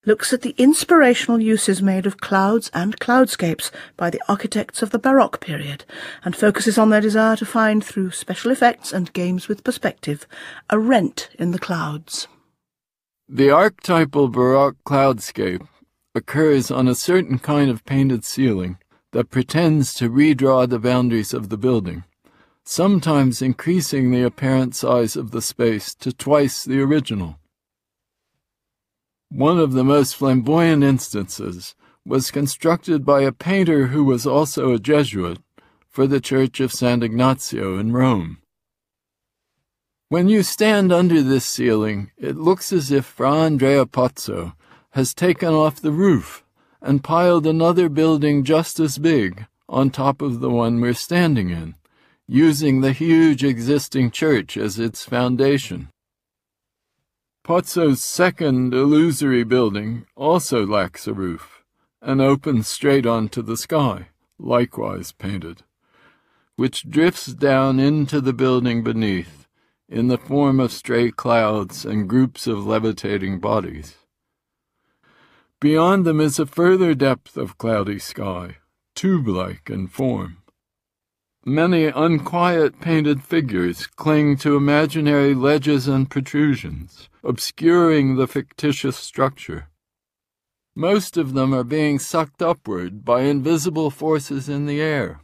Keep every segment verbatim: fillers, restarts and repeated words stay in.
looks at the inspirational uses made of clouds and cloudscapes by the architects of the Baroque period, and focuses on their desire to find, through special effects and games with perspective, a rent in the clouds. The archetypal Baroque cloudscape occurs on a certain kind of painted ceiling that pretends to redraw the boundaries of the building, sometimes increasing the apparent size of the space to twice the original. One of the most flamboyant instances was constructed by a painter who was also a Jesuit for the Church of Sant'Ignazio in Rome. When you stand under this ceiling, it looks as if Fra Andrea Pozzo has taken off the roof and piled another building just as big on top of the one we're standing in, using the huge existing church as its foundation. Pozzo's second illusory building also lacks a roof and opens straight onto the sky, likewise painted, which drifts down into the building beneath in the form of stray clouds and groups of levitating bodies. Beyond them is a further depth of cloudy sky, tube-like in form. Many unquiet painted figures cling to imaginary ledges and protrusions, obscuring the fictitious structure. Most of them are being sucked upward by invisible forces in the air.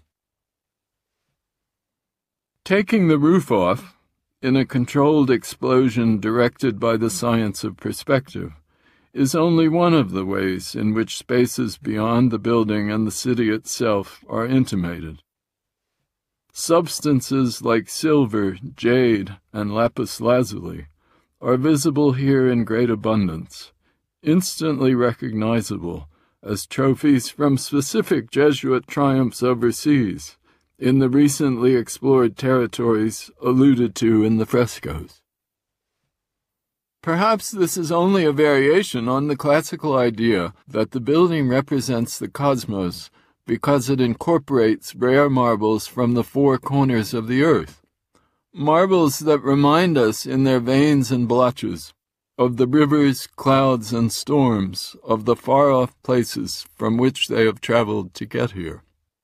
Taking the roof off, in a controlled explosion directed by the science of perspective, is only one of the ways in which spaces beyond the building and the city itself are intimated. Substances like silver, jade, and lapis lazuli are visible here in great abundance, instantly recognizable as trophies from specific Jesuit triumphs overseas in the recently explored territories alluded to in the frescoes. Perhaps this is only a variation on the classical idea that the building represents the cosmos because it incorporates rare marbles from the four corners of the earth, marbles that remind us in their veins and blotches of the rivers, clouds, and storms of the far-off places from which they have traveled to get here.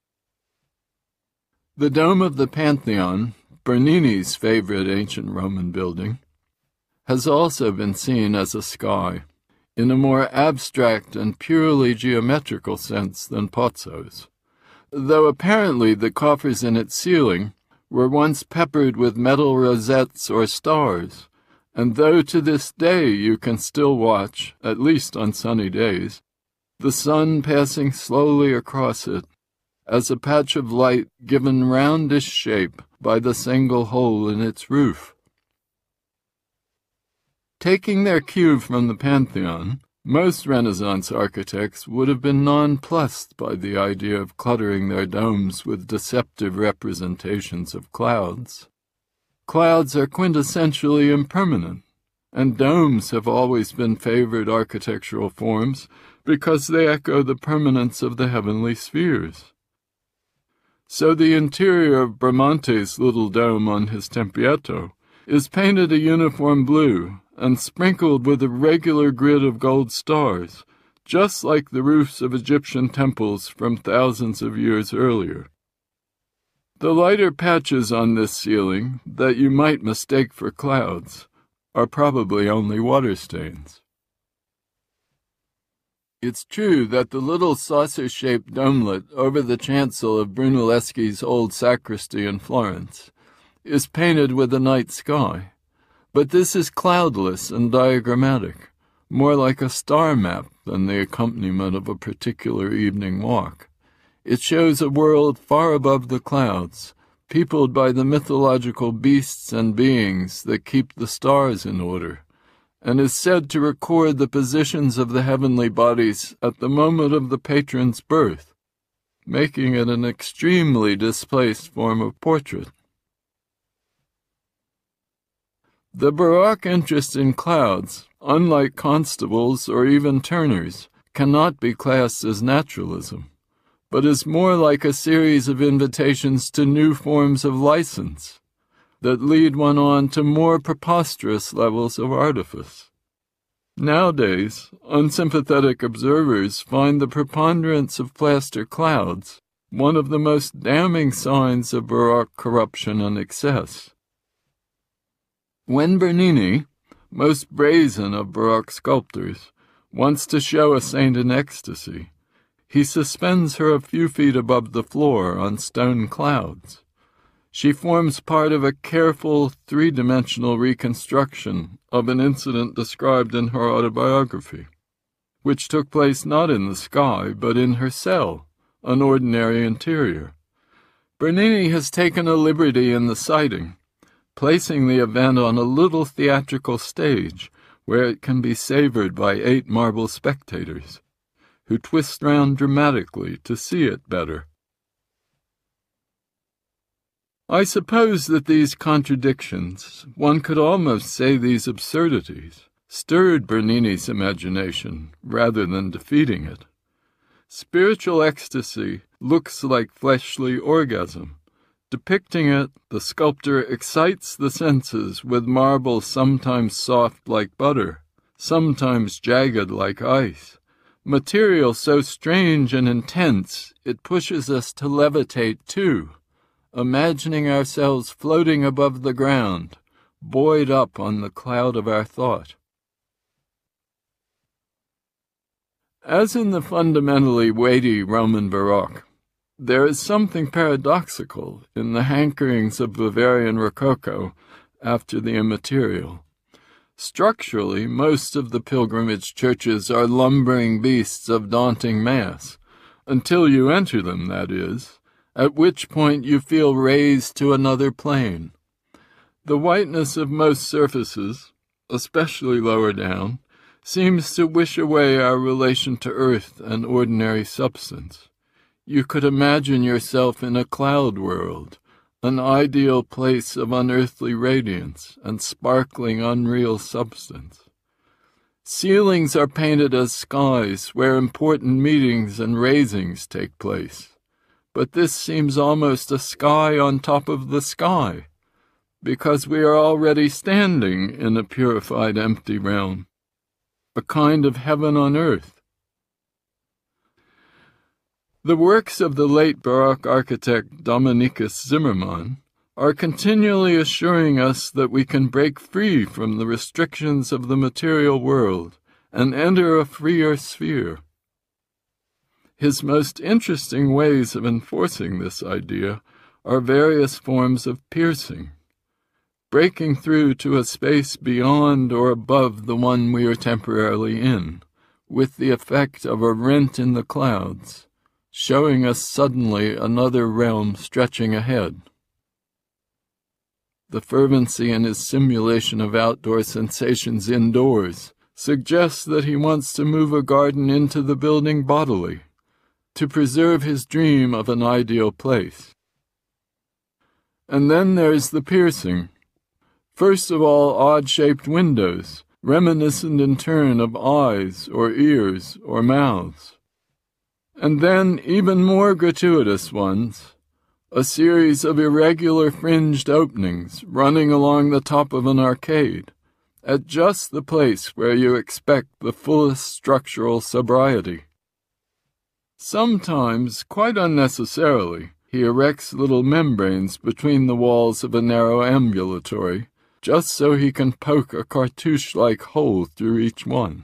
The dome of the Pantheon, Bernini's favorite ancient Roman building, has also been seen as a sky, in a more abstract and purely geometrical sense than Pozzo's, though apparently the coffers in its ceiling were once peppered with metal rosettes or stars, and though to this day you can still watch, at least on sunny days, the sun passing slowly across it, as a patch of light given roundish shape by the single hole in its roof. Taking their cue from the Pantheon, most Renaissance architects would have been nonplussed by the idea of cluttering their domes with deceptive representations of clouds. Clouds are quintessentially impermanent, and domes have always been favored architectural forms because they echo the permanence of the heavenly spheres. So the interior of Bramante's little dome on his Tempietto is painted a uniform blue and sprinkled with a regular grid of gold stars, just like the roofs of Egyptian temples from thousands of years earlier. The lighter patches on this ceiling, that you might mistake for clouds, are probably only water stains. It's true that the little saucer-shaped domelet over the chancel of Brunelleschi's old sacristy in Florence is painted with a night sky, but this is cloudless and diagrammatic, more like a star map than the accompaniment of a particular evening walk. It shows a world far above the clouds, peopled by the mythological beasts and beings that keep the stars in order, and is said to record the positions of the heavenly bodies at the moment of the patron's birth, making it an extremely displaced form of portrait. The Baroque interest in clouds, unlike Constable's or even Turner's, cannot be classed as naturalism, but is more like a series of invitations to new forms of license that lead one on to more preposterous levels of artifice. Nowadays, unsympathetic observers find the preponderance of plaster clouds one of the most damning signs of Baroque corruption and excess. When Bernini, most brazen of Baroque sculptors, wants to show a saint in ecstasy, he suspends her a few feet above the floor on stone clouds. She forms part of a careful, three-dimensional reconstruction of an incident described in her autobiography, which took place not in the sky, but in her cell, an ordinary interior. Bernini has taken a liberty in the sighting, placing the event on a little theatrical stage where it can be savored by eight marble spectators, who twist round dramatically to see it better. I suppose that these contradictions, one could almost say these absurdities, stirred Bernini's imagination rather than defeating it. Spiritual ecstasy looks like fleshly orgasm. Depicting it, the sculptor excites the senses with marble sometimes soft like butter, sometimes jagged like ice, material so strange and intense it pushes us to levitate too, imagining ourselves floating above the ground, buoyed up on the cloud of our thought. As in the fundamentally weighty Roman Baroque, there is something paradoxical in the hankerings of Bavarian Rococo after the immaterial. Structurally, most of the pilgrimage churches are lumbering beasts of daunting mass, until you enter them, that is, at which point you feel raised to another plane. The whiteness of most surfaces, especially lower down, seems to wish away our relation to earth and ordinary substance. You could imagine yourself in a cloud world, an ideal place of unearthly radiance and sparkling unreal substance. Ceilings are painted as skies where important meetings and raisings take place, but this seems almost a sky on top of the sky, because we are already standing in a purified empty realm, a kind of heaven on earth. The works of the late Baroque architect Dominikus Zimmermann are continually assuring us that we can break free from the restrictions of the material world and enter a freer sphere. His most interesting ways of enforcing this idea are various forms of piercing, breaking through to a space beyond or above the one we are temporarily in, with the effect of a rent in the clouds, showing us suddenly another realm stretching ahead. The fervency in his simulation of outdoor sensations indoors suggests that he wants to move a garden into the building bodily, to preserve his dream of an ideal place. And then there's the piercing. First of all, odd-shaped windows, reminiscent in turn of eyes or ears or mouths. And then even more gratuitous ones, a series of irregular fringed openings running along the top of an arcade, at just the place where you expect the fullest structural sobriety. Sometimes, quite unnecessarily, he erects little membranes between the walls of a narrow ambulatory, just so he can poke a cartouche-like hole through each one.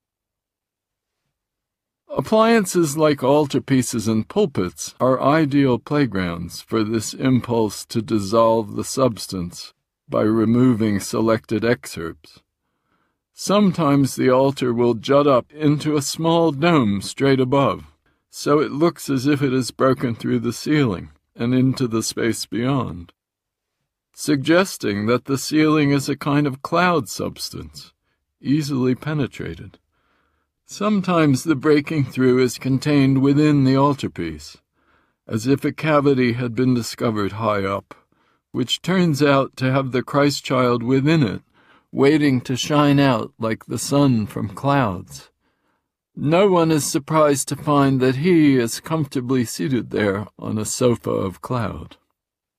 Appliances like altarpieces and pulpits are ideal playgrounds for this impulse to dissolve the substance by removing selected excerpts. Sometimes the altar will jut up into a small dome straight above, so it looks as if it has broken through the ceiling and into the space beyond, suggesting that the ceiling is a kind of cloud substance, easily penetrated. Sometimes the breaking through is contained within the altarpiece, as if a cavity had been discovered high up, which turns out to have the Christ child within it, waiting to shine out like the sun from clouds. No one is surprised to find that he is comfortably seated there on a sofa of cloud.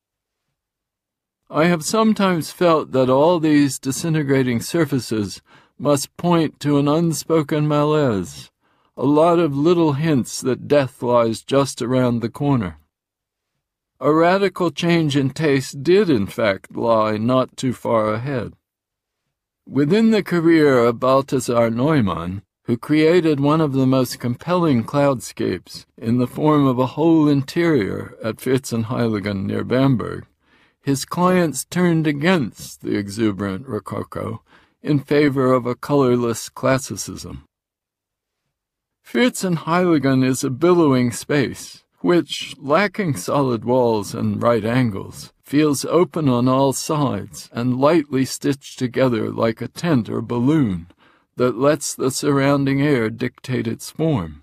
I have sometimes felt that all these disintegrating surfaces must point to an unspoken malaise, a lot of little hints that death lies just around the corner. A radical change in taste did, in fact, lie not too far ahead. Within the career of Balthasar Neumann, who created one of the most compelling cloudscapes in the form of a whole interior at Vierzehnheiligen near Bamberg, his clients turned against the exuberant Rococo in favor of a colorless classicism. Vierzehnheiligen is a billowing space, which, lacking solid walls and right angles, feels open on all sides and lightly stitched together like a tent or balloon that lets the surrounding air dictate its form.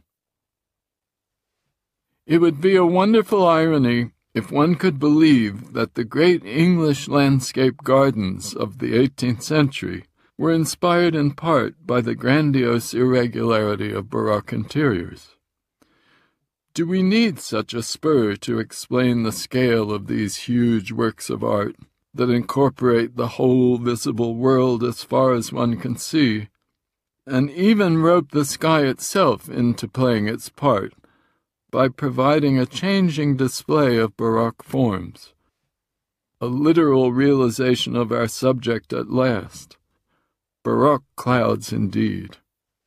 It would be a wonderful irony if one could believe that the great English landscape gardens of the eighteenth century were inspired in part by the grandiose irregularity of Baroque interiors. Do we need such a spur to explain the scale of these huge works of art that incorporate the whole visible world as far as one can see, and even rope the sky itself into playing its part by providing a changing display of Baroque forms, a literal realization of our subject at last? Baroque clouds indeed.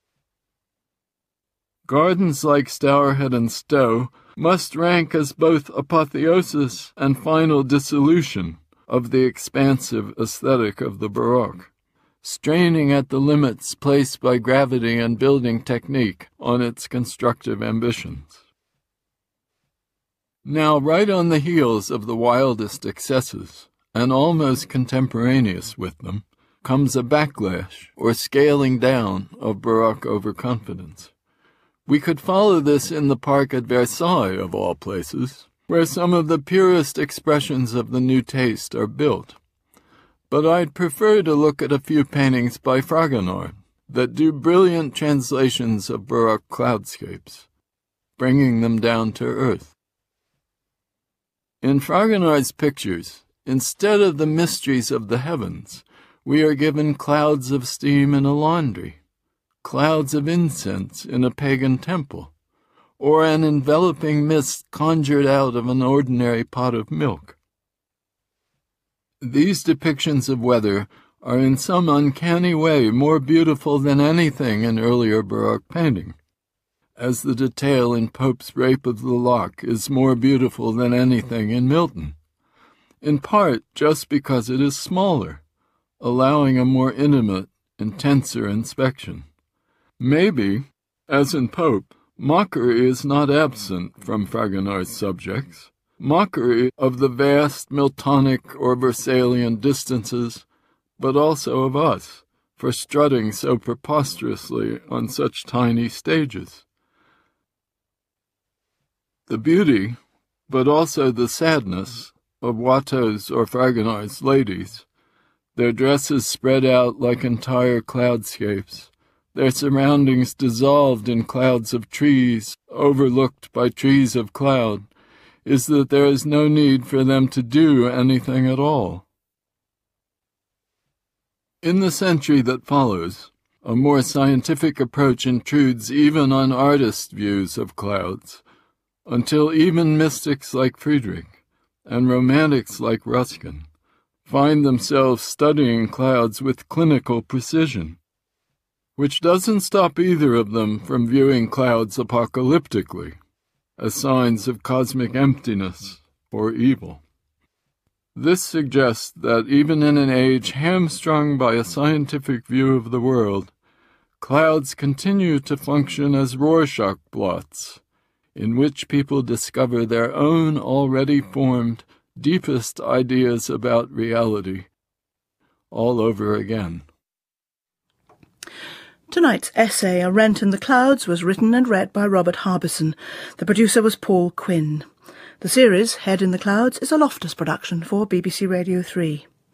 Gardens like Stourhead and Stowe must rank as both apotheosis and final dissolution of the expansive aesthetic of the Baroque, straining at the limits placed by gravity and building technique on its constructive ambitions. Now, right on the heels of the wildest excesses, and almost contemporaneous with them, comes a backlash or scaling down of Baroque overconfidence. We could follow this in the park at Versailles, of all places, where some of the purest expressions of the new taste are built. But I'd prefer to look at a few paintings by Fragonard that do brilliant translations of Baroque cloudscapes, bringing them down to earth. In Fragonard's pictures, instead of the mysteries of the heavens, we are given clouds of steam in a laundry, clouds of incense in a pagan temple, or an enveloping mist conjured out of an ordinary pot of milk. These depictions of weather are in some uncanny way more beautiful than anything in earlier Baroque painting, as the detail in Pope's Rape of the Lock is more beautiful than anything in Milton, in part just because it is smaller, allowing a more intimate, intenser inspection. Maybe, as in Pope, mockery is not absent from Fragonard's subjects, mockery of the vast Miltonic or Versalian distances, but also of us, for strutting so preposterously on such tiny stages. The beauty, but also the sadness, of Watteau's or Fragonard's ladies, their dresses spread out like entire cloudscapes, their surroundings dissolved in clouds of trees, overlooked by trees of cloud, is that there is no need for them to do anything at all. In the century that follows, a more scientific approach intrudes even on artists' views of clouds, until even mystics like Friedrich and romantics like Ruskin find themselves studying clouds with clinical precision, which doesn't stop either of them from viewing clouds apocalyptically, as signs of cosmic emptiness or evil. This suggests that even in an age hamstrung by a scientific view of the world, clouds continue to function as Rorschach blots, in which people discover their own already formed deepest ideas about reality all over again. Tonight's essay, A Rent in the Clouds, was written and read by Robert Harbison. The producer was Paul Quinn. The series, Head in the Clouds, is a Loftus production for B B C Radio three.